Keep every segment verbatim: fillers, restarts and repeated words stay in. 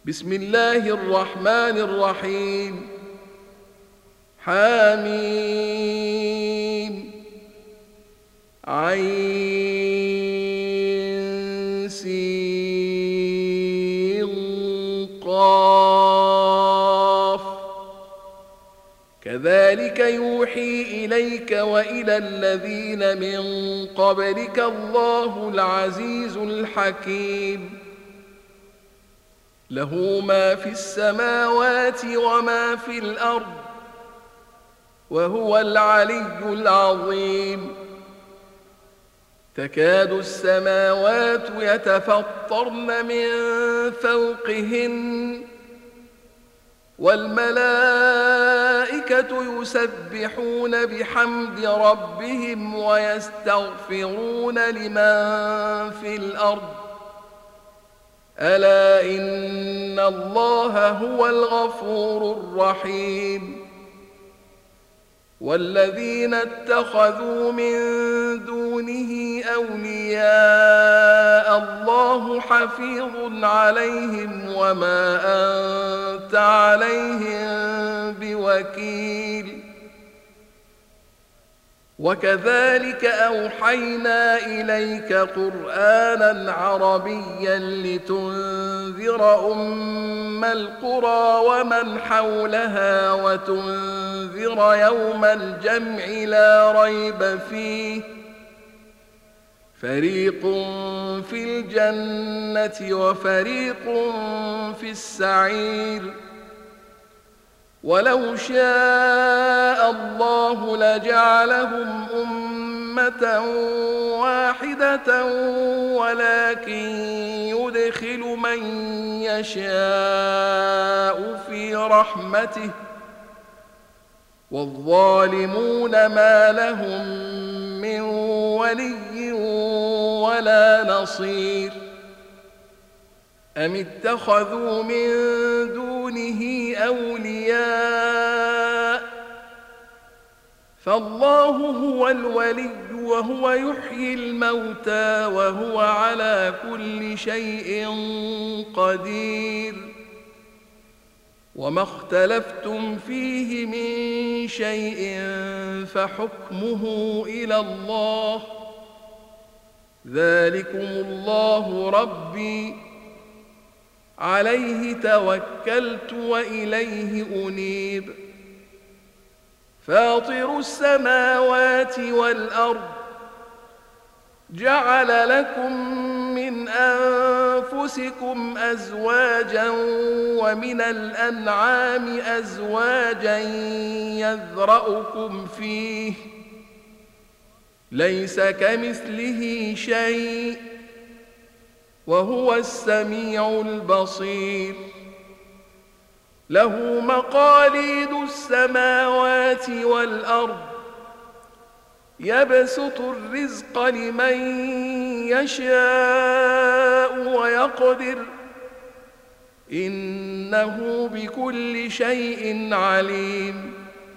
بسم الله الرحمن الرحيم. حميم عين سين قاف كذلك يوحي إليك وإلى الذين من قبلك الله العزيز الحكيم. له ما في السماوات وما في الأرض وهو العلي العظيم. تكاد السماوات يتفطرن من فوقهن والملائكة يسبحون بحمد ربهم ويستغفرون لمن في الأرض ألا إن الله هو الغفور الرحيم. والذين اتخذوا من دونه أولياء الله حفيظ عليهم وما أنت عليهم بوكيل. وكذلك أوحينا إليك قرآنا عربيا لتنذر أم القرى ومن حولها وتنذر يوم الجمع لا ريب فيه فريق في الجنة وفريق في السعير. ولو شاء الله لجعلهم أمة واحدة ولكن يدخل من يشاء في رحمته والظالمون ما لهم من ولي ولا نصير. أم اتخذوا من دونه أولياء فالله هو الولي وهو يحيي الموتى وهو على كل شيء قدير. وما اختلفتم فيه من شيء فحكمه إلى الله ذلكم الله ربي عليه توكلت وإليه أنيب. فاطر السماوات والأرض جعل لكم من أنفسكم أزواجا ومن الأنعام أزواجا يذرأكم فيه ليس كمثله شيء وهو السميع البصير. له مقاليد السماوات والأرض يبسط الرزق لمن يشاء ويقدر إنه بكل شيء عليم.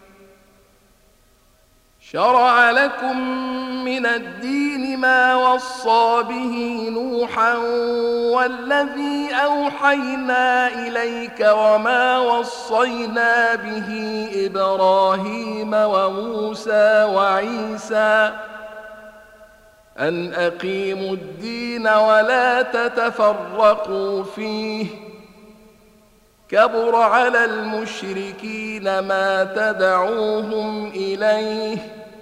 شرع لكم من الدين ما وصى به نوحا والذي أوحينا إليك وما وصينا به إبراهيم وموسى وعيسى أن أقيموا الدين ولا تتفرقوا فيه كبر على المشركين ما تدعوهم إليه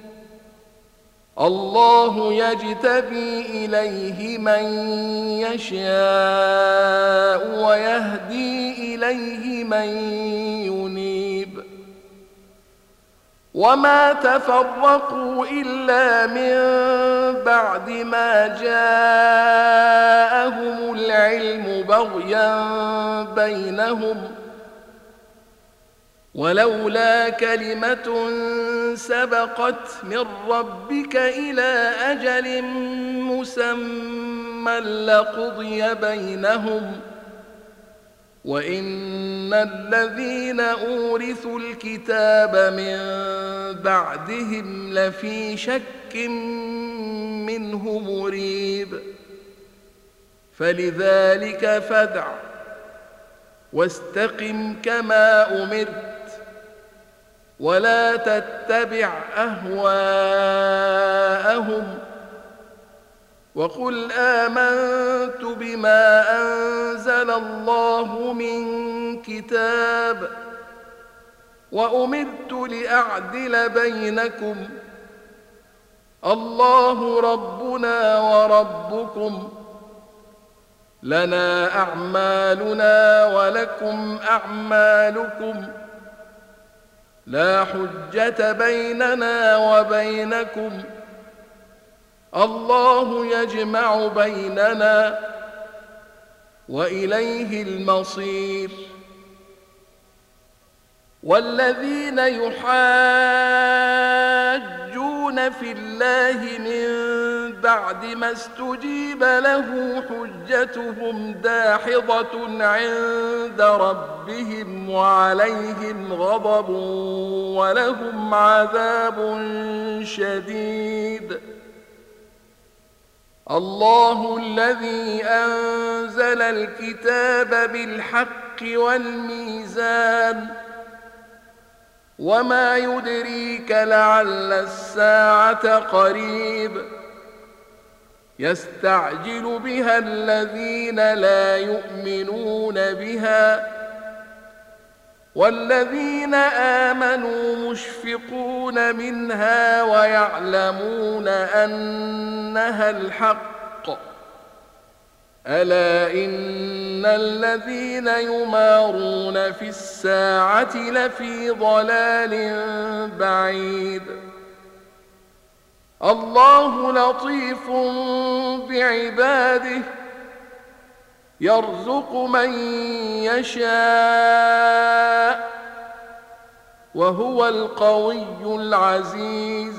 الله يجتبي إليه من يشاء ويهدي إليه من ينيب. وما تفرقوا إلا من بعد ما جاءهم العلم بغيا بينهم ولولا كلمة سبقت من ربك إلى أجل مسمى لقضي بينهم وإن الذين أورثوا الكتاب من بعدهم لفي شك منه مريب. فلذلك فادع واستقم كما أمرت ولا تتبع أهواءهم وقل آمنت بما أنزل الله من كتاب وأمرت لأعدل بينكم الله ربنا وربكم لنا أعمالنا ولكم أعمالكم لا حجة بيننا وبينكم الله يجمع بيننا وإليه المصير والذين يحاجون في الله من بعد ما استجيب له حجتهم داحضة عند ربهم وعليهم غضب ولهم عذاب شديد الله الذي أنزل الكتاب بالحق والميزان وما يدريك لعل الساعة قريب يستعجل بها الذين لا يؤمنون بها والذين آمنوا مشفقون منها ويعلمون أنها الحق ألا إن الذين يمارون في الساعة لفي ضلال بعيد الله لطيف بعباده يرزق من يشاء وهو القوي العزيز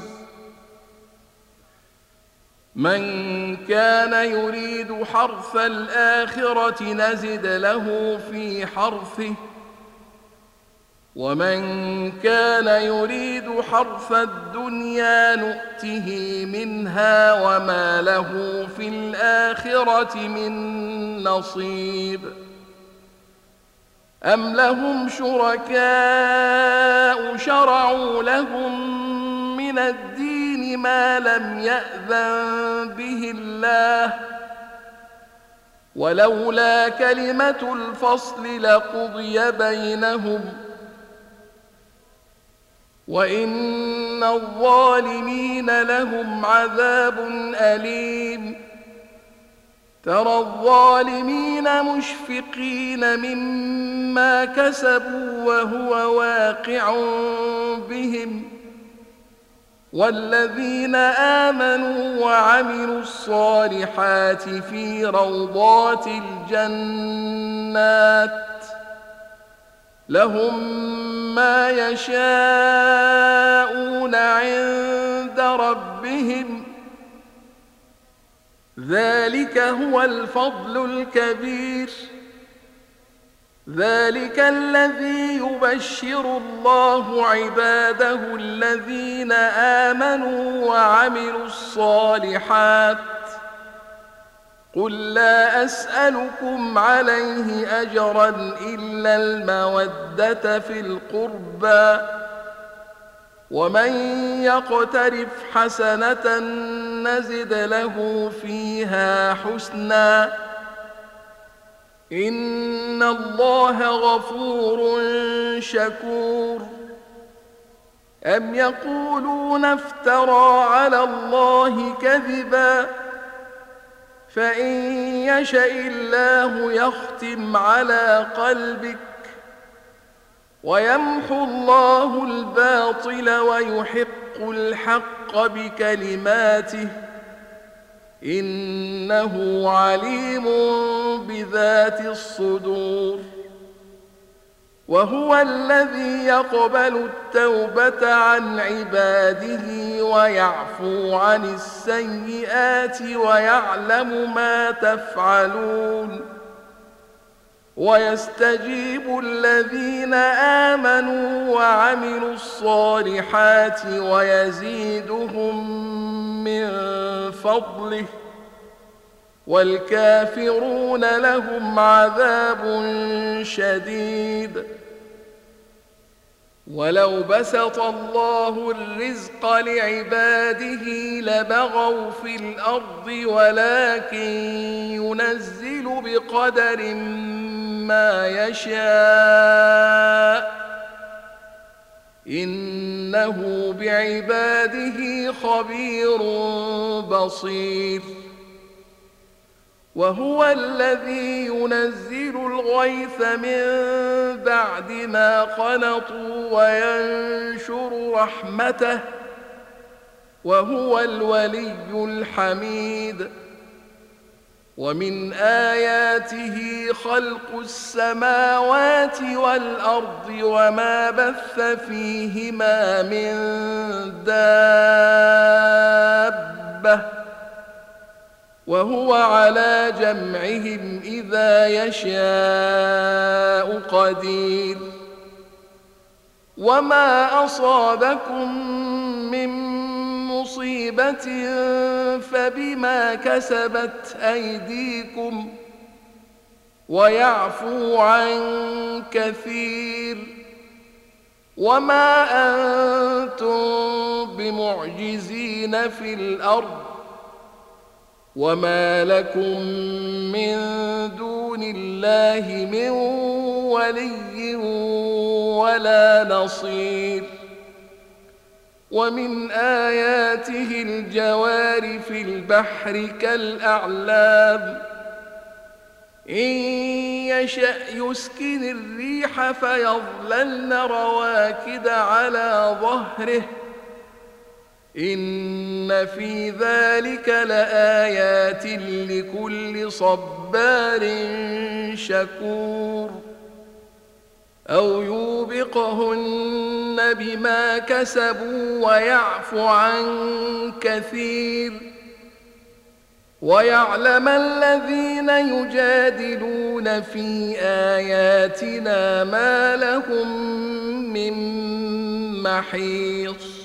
من كان يريد حرث الآخرة نزد له في حرثه ومن كان يريد حرث الدنيا نؤته منها وما له في الآخرة من نصيب أم لهم شركاء شرعوا لهم من الدين ما لم يأذن به الله ولولا كلمة الفصل لقضي بينهم وإن الظالمين لهم عذاب أليم ترى الظالمين مشفقين مما كسبوا وهو واقع بهم والذين آمنوا وعملوا الصالحات في روضات الجنات لهم ما يشاءون عند ربهم ذلك هو الفضل الكبير ذلك الذي يبشر الله عباده الذين آمنوا وعملوا الصالحات قل لا أسألكم عليه أجرا إلا المودة في القربى ومن يقترف حسنة نزد له فيها حسنا إن الله غفور شكور أم يقولون افترى على الله كذبا فإن يشأ الله يختم على قلبك ويمحو الله الباطل ويحق الحق بكلماته إنه عليم بذات الصدور وهو الذي يقبل التوبة عن عباده ويعفو عن السيئات ويعلم ما تفعلون ويستجيب الذين آمنوا وعملوا الصالحات ويزيدهم من فضله والكافرون لهم عذاب شديد. ولو بسط الله الرزق لعباده لبغوا في الأرض ولكن ينزل بقدر ما يشاء إنه بعباده خبير بصير. وهو الذي ينزل الغيث من بعد ما قنطوا وينشر رحمته وهو الولي الحميد. ومن آياته خلق السماوات والأرض وما بث فيهما من دابة وهو على جمعهم إذا يشاء قدير. وما أصابكم من مصيبة فبما كسبت أيديكم ويعفو عن كثير. وما أنتم بمعجزين في الأرض وما لكم من دون الله من ولي ولا نصير. ومن آياته الجوار في البحر كالأعلام إن يشأ يسكن الريح فيظللن رواكد على ظهره إن في ذلك لآيات لكل صبار شكور. أو يوبقهن بما كسبوا ويعفو عن كثير. ويعلم الذين يجادلون في آياتنا ما لهم من محيص.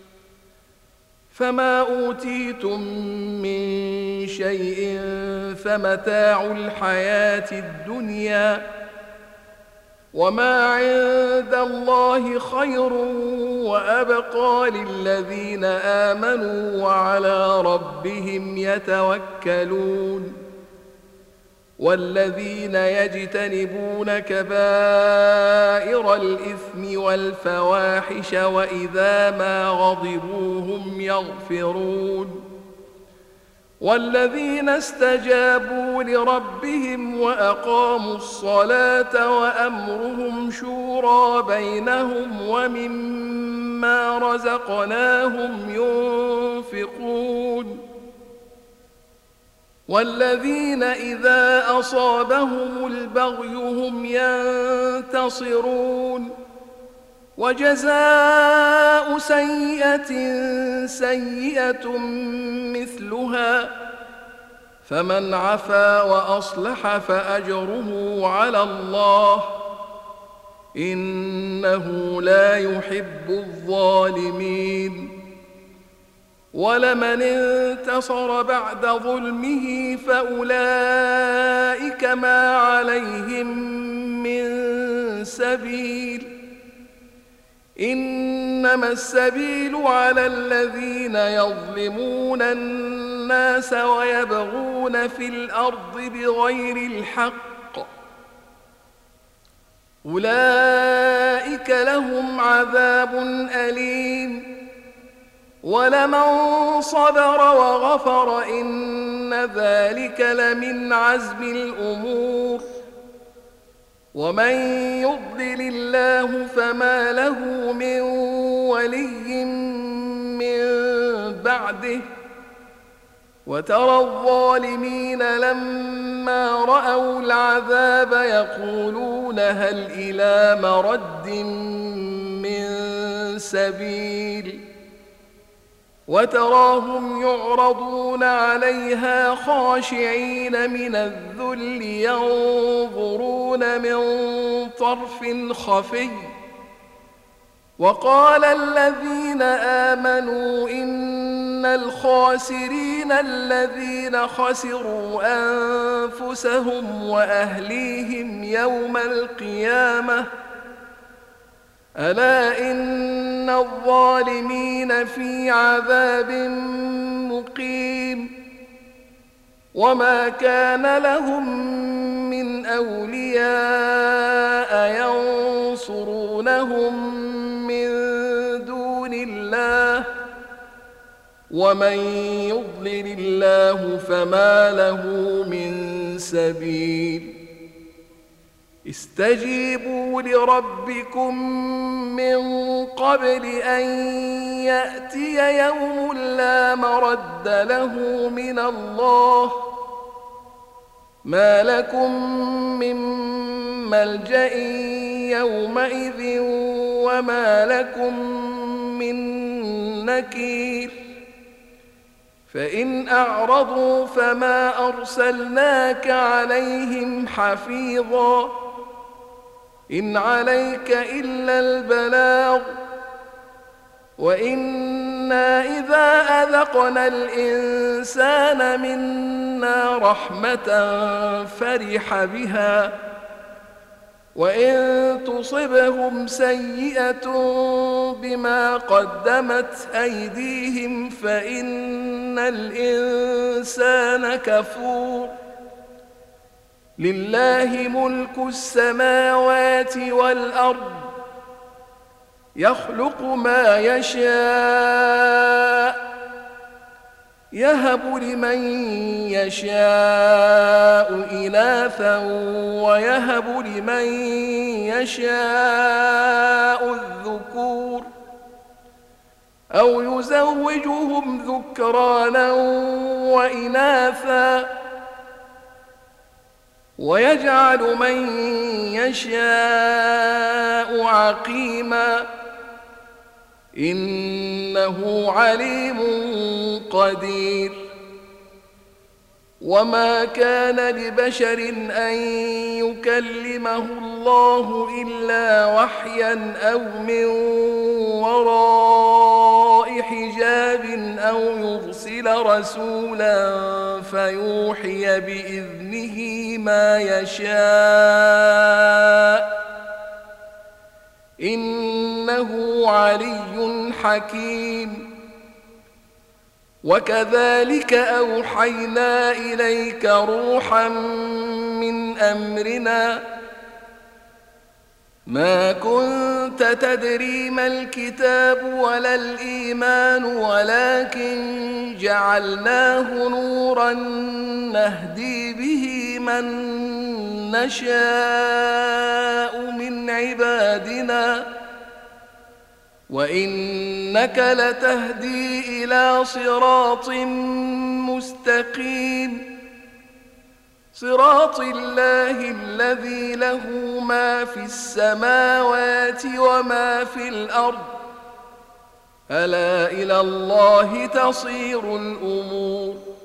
فما أوتيتم من شيء فمتاع الحياة الدنيا وما عند الله خير وأبقى للذين آمنوا وعلى ربهم يتوكلون. والذين يجتنبون كبائر الإثم والفواحش وإذا ما غضبوا هم يغفرون. والذين استجابوا لربهم وأقاموا الصلاة وأمرهم شورى بينهم ومما رزقناهم ينفقون. والذين إذا أصابهم البغي هم ينتصرون. وجزاء سيئة سيئة مثلها فمن عفا وأصلح فأجره على الله إنه لا يحب الظالمين. ولمن انتصر بعد ظلمه فأولئك ما عليهم من سبيل إنما السبيل على الذين يظلمون الناس ويبغون في الأرض بغير الحق أولئك لهم عذاب أليم. ولمن صبر وغفر إن ذلك لمن عزم الأمور. ومن يضلل الله فما له من ولي من بعده. وترى الظالمين لما رأوا العذاب يقولون هل إلى مرد من سبيل. وتراهم يعرضون عليها خاشعين من الذل ينظرون من طرف خفي وقال الذين آمنوا إن الخاسرين الذين خسروا أنفسهم وأهليهم يوم القيامة ألا إن الظالمين في عذاب مقيم وما كان لهم من أولياء ينصرونهم من دون الله ومن يضلل الله فما له من سبيل استجيبوا لربكم من قبل أن يأتي يوم لا مرد له من الله ما لكم من ملجأ يومئذ وما لكم من نكير فإن أعرضوا فما أرسلناك عليهم حفيظا إن عليك إلا البلاغ وإنا إذا أذقنا الإنسان منا رحمة فرح بها وإن تصبهم سيئة بما قدمت أيديهم فإن الإنسان كفور لله ملك السماوات والأرض يخلق ما يشاء يهب لمن يشاء إناثا ويهب لمن يشاء الذكور أو يزوجهم ذكرانا وإناثا ويجعل من يشاء عقيما إنه عليم قدير وما كان لبشر أن يكلمه الله إلا وحيا أو من وراء حجاب أو يرسل رسولا فيوحي بإذنه ما يشاء إنه علي حكيم وكذلك أوحينا إليك روحا من أمرنا ما كنت تدري ما الكتاب ولا الإيمان ولكن جعلناه نورا نهدي به من نشاء من عبادنا وإنك لتهدي إلى صراط مستقيم صراط الله الذي له ما في السماوات وما في الأرض ألا إلى الله تصير الأمور